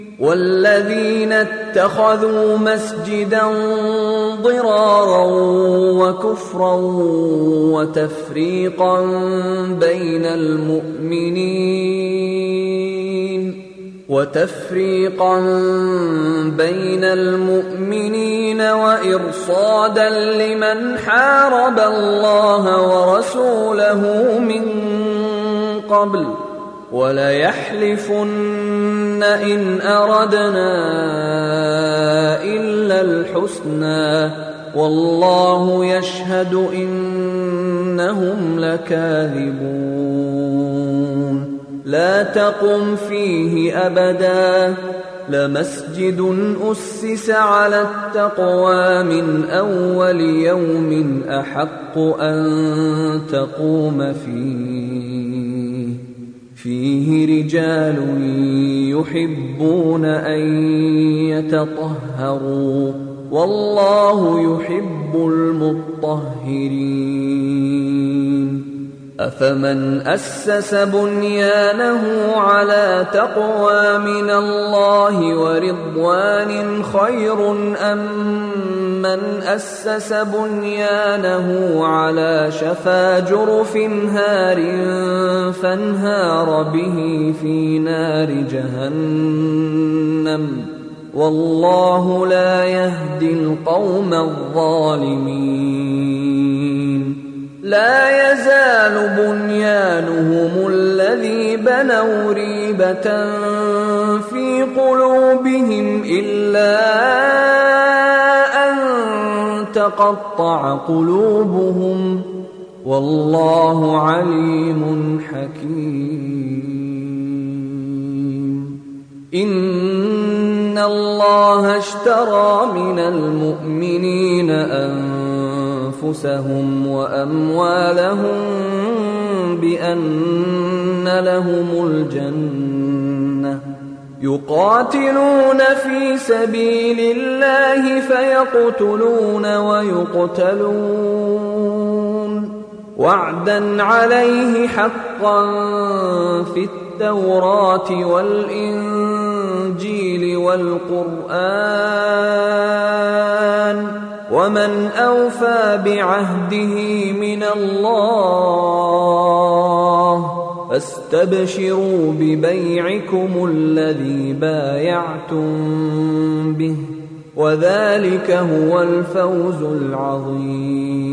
والذين اتخذوا مسجدا ضرارا وكفرا وتفريقا بين المؤمنين وإرصادا لمن حارب الله ورسوله من قبل وليحلفن إن أردنا إلا الحسنى والله يشهد إنهم لكاذبون لا تقم فيه أبدا لمسجد أسس على التقوى من أول يوم أحق أن تقوم فيه رجال يحبون أن يتطهروا والله يحب المطهرين أفمن أسس بنيانه على تقوى من الله ورضوان خير أم من أسس بنيانه على شفا جرف هار فانهار به في نار جهنم والله لا يهدي القوم الظالمين لا يزال بنيانهم الذي بنوا ريبة في قلوبهم إلا أن تقطع قلوبهم والله عليم حكيم إن الله اشترى من المؤمنين أنفسهم وأموالهم بأن لهم الجنة يقاتلون في سبيل الله فيقتلون ويقتلون وعدا عليه حقا في التوراة والإنجيل والقرآن ومن أوفى بعهده من الله فاستبشروا ببيعكم الذي بايعتم به وذلك هو الفوز العظيم